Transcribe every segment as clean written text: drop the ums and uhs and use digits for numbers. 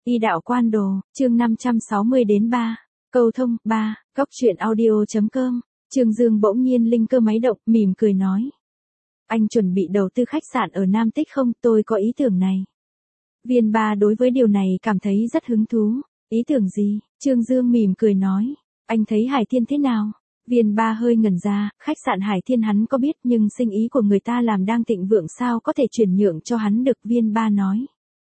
Y đạo quan đồ, chương 560-3. Câu thông, 3, Cóc truyện audio.com. Trương Dương bỗng nhiên linh cơ máy động, mỉm cười nói. Anh chuẩn bị đầu tư khách sạn ở Nam Tích không? Tôi có ý tưởng này. Viên Ba đối với điều này cảm thấy rất hứng thú. Ý tưởng gì? Trương Dương mỉm cười nói. Anh thấy Hải Thiên thế nào? Viên Ba hơi ngẩn ra, khách sạn Hải Thiên hắn có biết nhưng sinh ý của người ta làm đang thịnh vượng sao có thể chuyển nhượng cho hắn được. Viên Ba nói.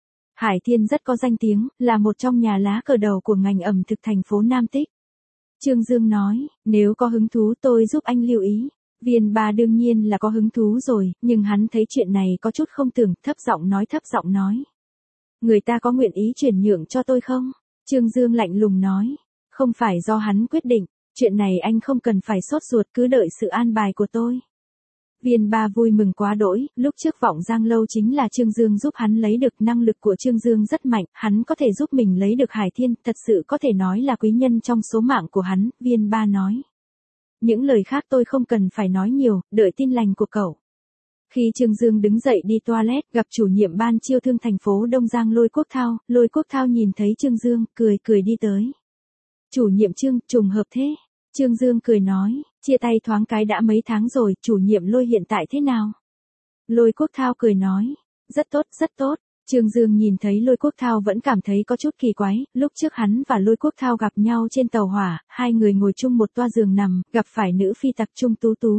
Hải Thiên rất có danh tiếng, là một trong nhà lá cờ đầu của ngành ẩm thực thành phố Nam Tích. Trương Dương nói, nếu có hứng thú tôi giúp anh lưu ý. Viên Ba đương nhiên là có hứng thú rồi, nhưng hắn thấy chuyện này có chút không tưởng, thấp giọng nói. Người ta có nguyện ý chuyển nhượng cho tôi không? Trương Dương lạnh lùng nói, không phải do hắn quyết định, chuyện này anh không cần phải sốt ruột, cứ đợi sự an bài của tôi. Viên Ba vui mừng quá đỗi, lúc trước Vọng Giang Lâu chính là Trương Dương giúp hắn lấy được, năng lực của Trương Dương rất mạnh, hắn có thể giúp mình lấy được Hải Thiên, thật sự có thể nói là quý nhân trong số mạng của hắn. Viên Ba nói. Những lời khác tôi không cần phải nói nhiều, đợi tin lành của cậu. Khi Trương Dương đứng dậy đi toilet, gặp chủ nhiệm ban chiêu thương thành phố Đông Giang Lôi Quốc Thao nhìn thấy Trương Dương, cười đi tới. Chủ nhiệm Trương, trùng hợp thế. Trương Dương cười nói, chia tay thoáng cái đã mấy tháng rồi, chủ nhiệm Lôi hiện tại thế nào? Lôi Quốc Thao cười nói, rất tốt. Trương Dương nhìn thấy Lôi Quốc Thao vẫn cảm thấy có chút kỳ quái, lúc trước hắn và Lôi Quốc Thao gặp nhau trên tàu hỏa, hai người ngồi chung một toa giường nằm, gặp phải nữ phi tặc Trung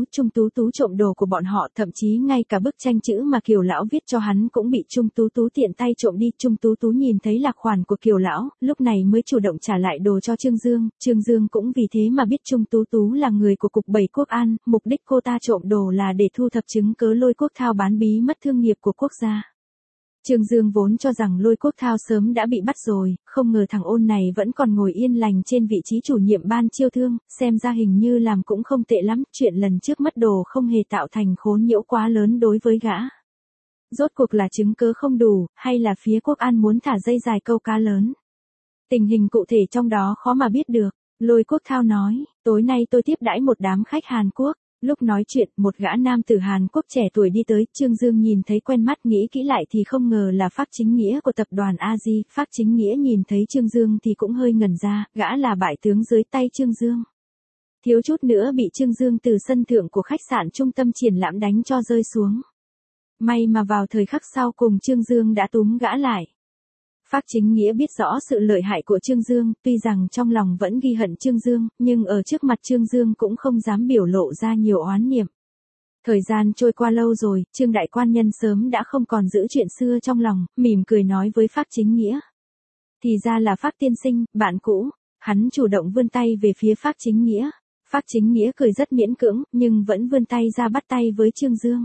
Tú Tú trộm đồ của bọn họ, thậm chí ngay cả bức tranh chữ mà Kiều Lão viết cho hắn cũng bị Trung Tú tiện tay trộm đi. Trung Tú nhìn thấy lạc khoản của Kiều Lão, lúc này mới chủ động trả lại đồ cho Trương Dương cũng vì thế mà biết Trung Tú là người của Cục 7 Quốc an, mục đích cô ta trộm đồ là để thu thập chứng cớ Lôi Quốc Thao bán bí mất thương nghiệp của quốc gia. Trương Dương vốn cho rằng Lôi Quốc Thao sớm đã bị bắt rồi, không ngờ thằng ôn này vẫn còn ngồi yên lành trên vị trí chủ nhiệm ban chiêu thương, xem ra hình như làm cũng không tệ lắm, chuyện lần trước mất đồ không hề tạo thành khốn nhiễu quá lớn đối với gã. Rốt cuộc là chứng cớ không đủ, hay là phía Quốc an muốn thả dây dài câu cá lớn? Tình hình cụ thể trong đó khó mà biết được. Lôi Quốc Thao nói, tối nay tôi tiếp đãi một đám khách Hàn Quốc. Lúc nói chuyện, một gã nam tử Hàn Quốc trẻ tuổi đi tới, Trương Dương nhìn thấy quen mắt, nghĩ kỹ lại thì không ngờ là Phác Chính Nghĩa của tập đoàn AZ. Phác Chính Nghĩa nhìn thấy Trương Dương thì cũng hơi ngẩn ra, gã là bại tướng dưới tay Trương Dương. Thiếu chút nữa bị Trương Dương từ sân thượng của khách sạn trung tâm triển lãm đánh cho rơi xuống. May mà vào thời khắc sau cùng Trương Dương đã túm gã lại. Phác Chính Nghĩa biết rõ sự lợi hại của Trương Dương, tuy rằng trong lòng vẫn ghi hận Trương Dương, nhưng ở trước mặt Trương Dương cũng không dám biểu lộ ra nhiều oán niệm. Thời gian trôi qua lâu rồi, Trương đại quan nhân sớm đã không còn giữ chuyện xưa trong lòng, mỉm cười nói với Phác Chính Nghĩa. Thì ra là Phác tiên sinh, bạn cũ. Hắn chủ động vươn tay về phía Phác Chính Nghĩa. Phác Chính Nghĩa cười rất miễn cưỡng, nhưng vẫn vươn tay ra bắt tay với Trương Dương.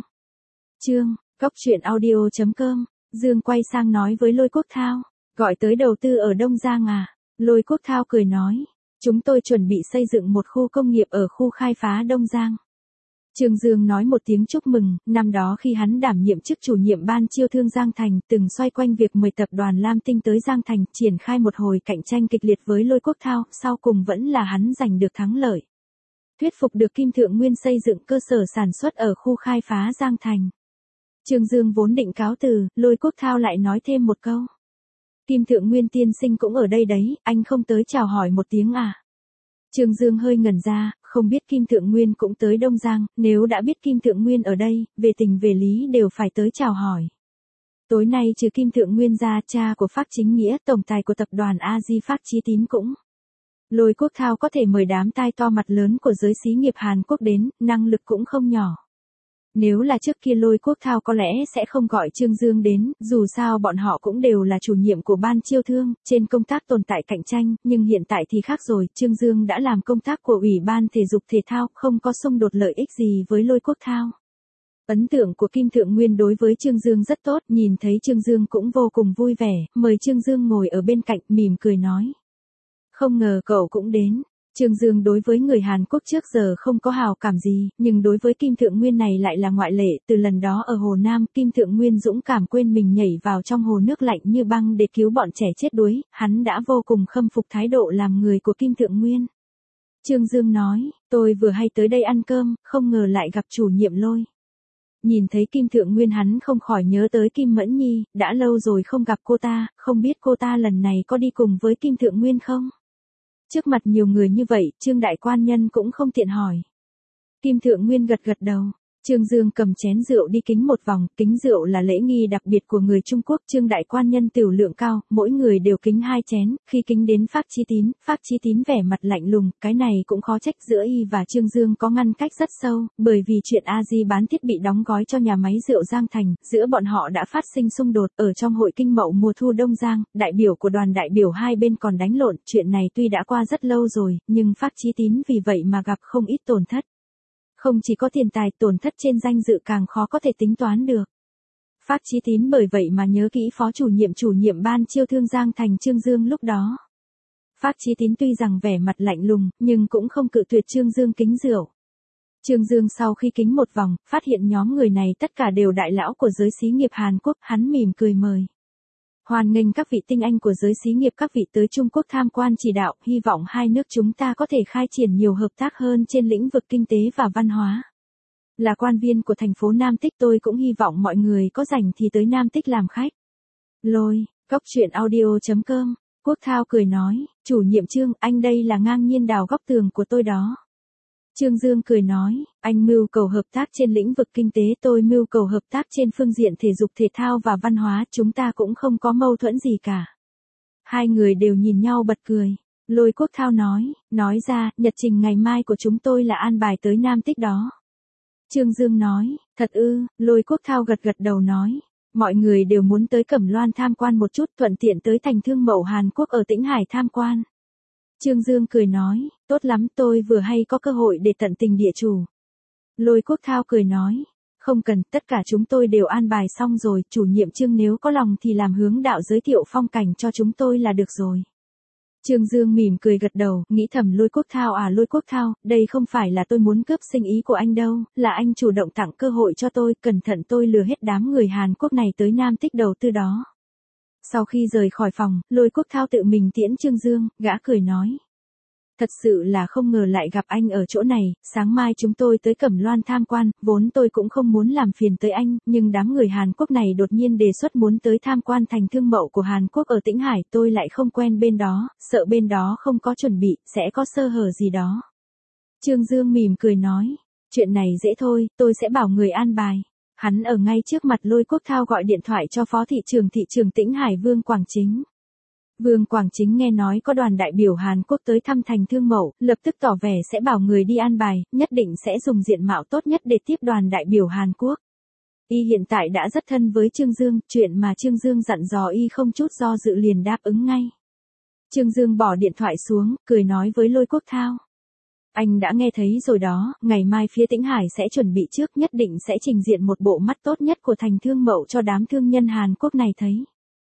Cóc truyện audio.com. Dương quay sang nói với Lôi Quốc Thao. Gọi tới đầu tư ở Đông Giang à? Lôi Quốc Thao cười nói. Chúng tôi chuẩn bị xây dựng một khu công nghiệp ở khu khai phá Đông Giang. Trương Dương nói một tiếng chúc mừng, năm đó khi hắn đảm nhiệm chức chủ nhiệm ban chiêu thương Giang Thành, từng xoay quanh việc mời tập đoàn Lam Tinh tới Giang Thành, triển khai một hồi cạnh tranh kịch liệt với Lôi Quốc Thao, sau cùng vẫn là hắn giành được thắng lợi. Thuyết phục được Kim Thượng Nguyên xây dựng cơ sở sản xuất ở khu khai phá Giang Thành. Trương Dương vốn định cáo từ, Lôi Quốc Thao lại nói thêm một câu. Kim Thượng Nguyên tiên sinh cũng ở đây đấy, anh không tới chào hỏi một tiếng à? Trương Dương hơi ngẩn ra, không biết Kim Thượng Nguyên cũng tới Đông Giang, nếu đã biết Kim Thượng Nguyên ở đây, về tình về lý đều phải tới chào hỏi. Tối nay trừ Kim Thượng Nguyên ra, cha của Phác Chính Nghĩa, tổng tài của tập đoàn AZ Phác Chí Tín cũng. Lôi Quốc Thao có thể mời đám tai to mặt lớn của giới xí nghiệp Hàn Quốc đến, năng lực cũng không nhỏ. Nếu là trước kia Lôi Quốc Thao có lẽ sẽ không gọi Trương Dương đến, dù sao bọn họ cũng đều là chủ nhiệm của ban chiêu thương, trên công tác tồn tại cạnh tranh, nhưng hiện tại thì khác rồi, Trương Dương đã làm công tác của Ủy ban Thể dục Thể thao, không có xung đột lợi ích gì với Lôi Quốc Thao. Ấn tượng của Kim Thượng Nguyên đối với Trương Dương rất tốt, nhìn thấy Trương Dương cũng vô cùng vui vẻ, mời Trương Dương ngồi ở bên cạnh, mỉm cười nói. Không ngờ cậu cũng đến. Trương Dương đối với người Hàn Quốc trước giờ không có hào cảm gì, nhưng đối với Kim Thượng Nguyên này lại là ngoại lệ, từ lần đó ở Hồ Nam, Kim Thượng Nguyên dũng cảm quên mình nhảy vào trong hồ nước lạnh như băng để cứu bọn trẻ chết đuối, hắn đã vô cùng khâm phục thái độ làm người của Kim Thượng Nguyên. Trương Dương nói, tôi vừa hay tới đây ăn cơm, không ngờ lại gặp chủ nhiệm Lôi. Nhìn thấy Kim Thượng Nguyên hắn không khỏi nhớ tới Kim Mẫn Nhi, đã lâu rồi không gặp cô ta, không biết cô ta lần này có đi cùng với Kim Thượng Nguyên không? Trước mặt nhiều người như vậy, Trương đại quan nhân cũng không tiện hỏi. Kim Thượng Nguyên gật gật đầu. Trương Dương cầm chén rượu đi kính một vòng, kính rượu là lễ nghi đặc biệt của người Trung Quốc. Trương đại quan nhân tiểu lượng cao, mỗi người đều kính 2 chén, khi kính đến Phác Chí Tín vẻ mặt lạnh lùng, cái này cũng khó trách giữa y và Trương Dương có ngăn cách rất sâu, bởi vì chuyện A-di bán thiết bị đóng gói cho nhà máy rượu Giang Thành, giữa bọn họ đã phát sinh xung đột, ở trong hội kinh mậu mùa thu Đông Giang, đại biểu của đoàn đại biểu hai bên còn đánh lộn, chuyện này tuy đã qua rất lâu rồi, nhưng Phác Chí Tín vì vậy mà gặp không ít tổn thất. Không chỉ có tiền tài, tổn thất trên danh dự càng khó có thể tính toán được. Phác Chí Tín bởi vậy mà nhớ kỹ phó chủ nhiệm ban chiêu thương Giang Thành Trương Dương lúc đó. Phác Chí Tín tuy rằng vẻ mặt lạnh lùng, nhưng cũng không cự tuyệt Trương Dương kính rượu. Trương Dương sau khi kính một vòng, phát hiện nhóm người này tất cả đều đại lão của giới xí nghiệp Hàn Quốc, hắn mỉm cười mời. Hoan nghênh các vị tinh anh của giới xí nghiệp các vị tới Trung Quốc tham quan chỉ đạo, hy vọng hai nước chúng ta có thể khai triển nhiều hợp tác hơn trên lĩnh vực kinh tế và văn hóa. Là quan viên của thành phố Nam Tích tôi cũng hy vọng mọi người có rảnh thì tới Nam Tích làm khách. Lôi, góc truyện audio.com, Quốc Thao cười nói, chủ nhiệm Trương, anh đây là ngang nhiên đào góc tường của tôi đó. Trương Dương cười nói, anh mưu cầu hợp tác trên lĩnh vực kinh tế, tôi mưu cầu hợp tác trên phương diện thể dục thể thao và văn hóa, chúng ta cũng không có mâu thuẫn gì cả. Hai người đều nhìn nhau bật cười. Lôi Quốc Thao nói ra, nhật trình ngày mai của chúng tôi là an bài tới Nam Tích đó. Trương Dương nói, thật ư, Lôi Quốc Thao gật gật đầu nói, mọi người đều muốn tới Cẩm Loan tham quan một chút, thuận tiện tới thành thương mậu Hàn Quốc ở Tĩnh Hải tham quan. Trương Dương cười nói, tốt lắm, tôi vừa hay có cơ hội để tận tình địa chủ. Lôi Quốc Thao cười nói, không cần, tất cả chúng tôi đều an bài xong rồi, chủ nhiệm Trương nếu có lòng thì làm hướng đạo giới thiệu phong cảnh cho chúng tôi là được rồi. Trương Dương mỉm cười gật đầu, nghĩ thầm Lôi Quốc Thao à, Lôi Quốc Thao, đây không phải là tôi muốn cướp sinh ý của anh đâu, là anh chủ động tặng cơ hội cho tôi, cẩn thận tôi lừa hết đám người Hàn Quốc này tới Nam Tích đầu tư đó. Sau khi rời khỏi phòng, Lôi Quốc Thao tự mình tiễn Trương Dương, gã cười nói. Thật sự là không ngờ lại gặp anh ở chỗ này, sáng mai chúng tôi tới Cẩm Loan tham quan, vốn tôi cũng không muốn làm phiền tới anh, nhưng đám người Hàn Quốc này đột nhiên đề xuất muốn tới tham quan thành thương mậu của Hàn Quốc ở Tĩnh Hải, tôi lại không quen bên đó, sợ bên đó không có chuẩn bị, sẽ có sơ hở gì đó. Trương Dương mỉm cười nói, chuyện này dễ thôi, tôi sẽ bảo người an bài. Hắn ở ngay trước mặt Lôi Quốc Thao gọi điện thoại cho phó thị trường Tĩnh Hải Vương Quảng Chính. Vương Quảng Chính nghe nói có đoàn đại biểu Hàn Quốc tới thăm thành thương mậu, lập tức tỏ vẻ sẽ bảo người đi an bài, nhất định sẽ dùng diện mạo tốt nhất để tiếp đoàn đại biểu Hàn Quốc. Y hiện tại đã rất thân với Trương Dương, chuyện mà Trương Dương dặn dò y không chút do dự liền đáp ứng ngay. Trương Dương bỏ điện thoại xuống, cười nói với Lôi Quốc Thao. Anh đã nghe thấy rồi đó, ngày mai phía Tĩnh Hải sẽ chuẩn bị trước, nhất định sẽ trình diện một bộ mắt tốt nhất của thành thương mậu cho đám thương nhân Hàn Quốc này thấy.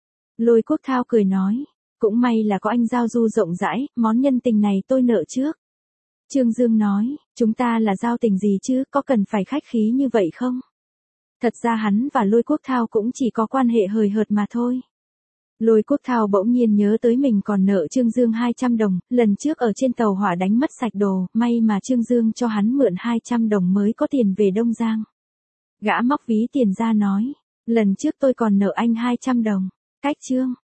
Lôi Quốc Thao cười nói, cũng may là có anh giao du rộng rãi, món nhân tình này tôi nợ trước. Trương Dương nói, chúng ta là giao tình gì chứ, có cần phải khách khí như vậy không? Thật ra hắn và Lôi Quốc Thao cũng chỉ có quan hệ hời hợt mà thôi. Lôi Quốc Thao bỗng nhiên nhớ tới mình còn nợ Trương Dương 200 đồng, lần trước ở trên tàu hỏa đánh mất sạch đồ, may mà Trương Dương cho hắn mượn 200 đồng mới có tiền về Đông Giang. Gã móc ví tiền ra nói, lần trước tôi còn nợ anh 200 đồng, cách Trương.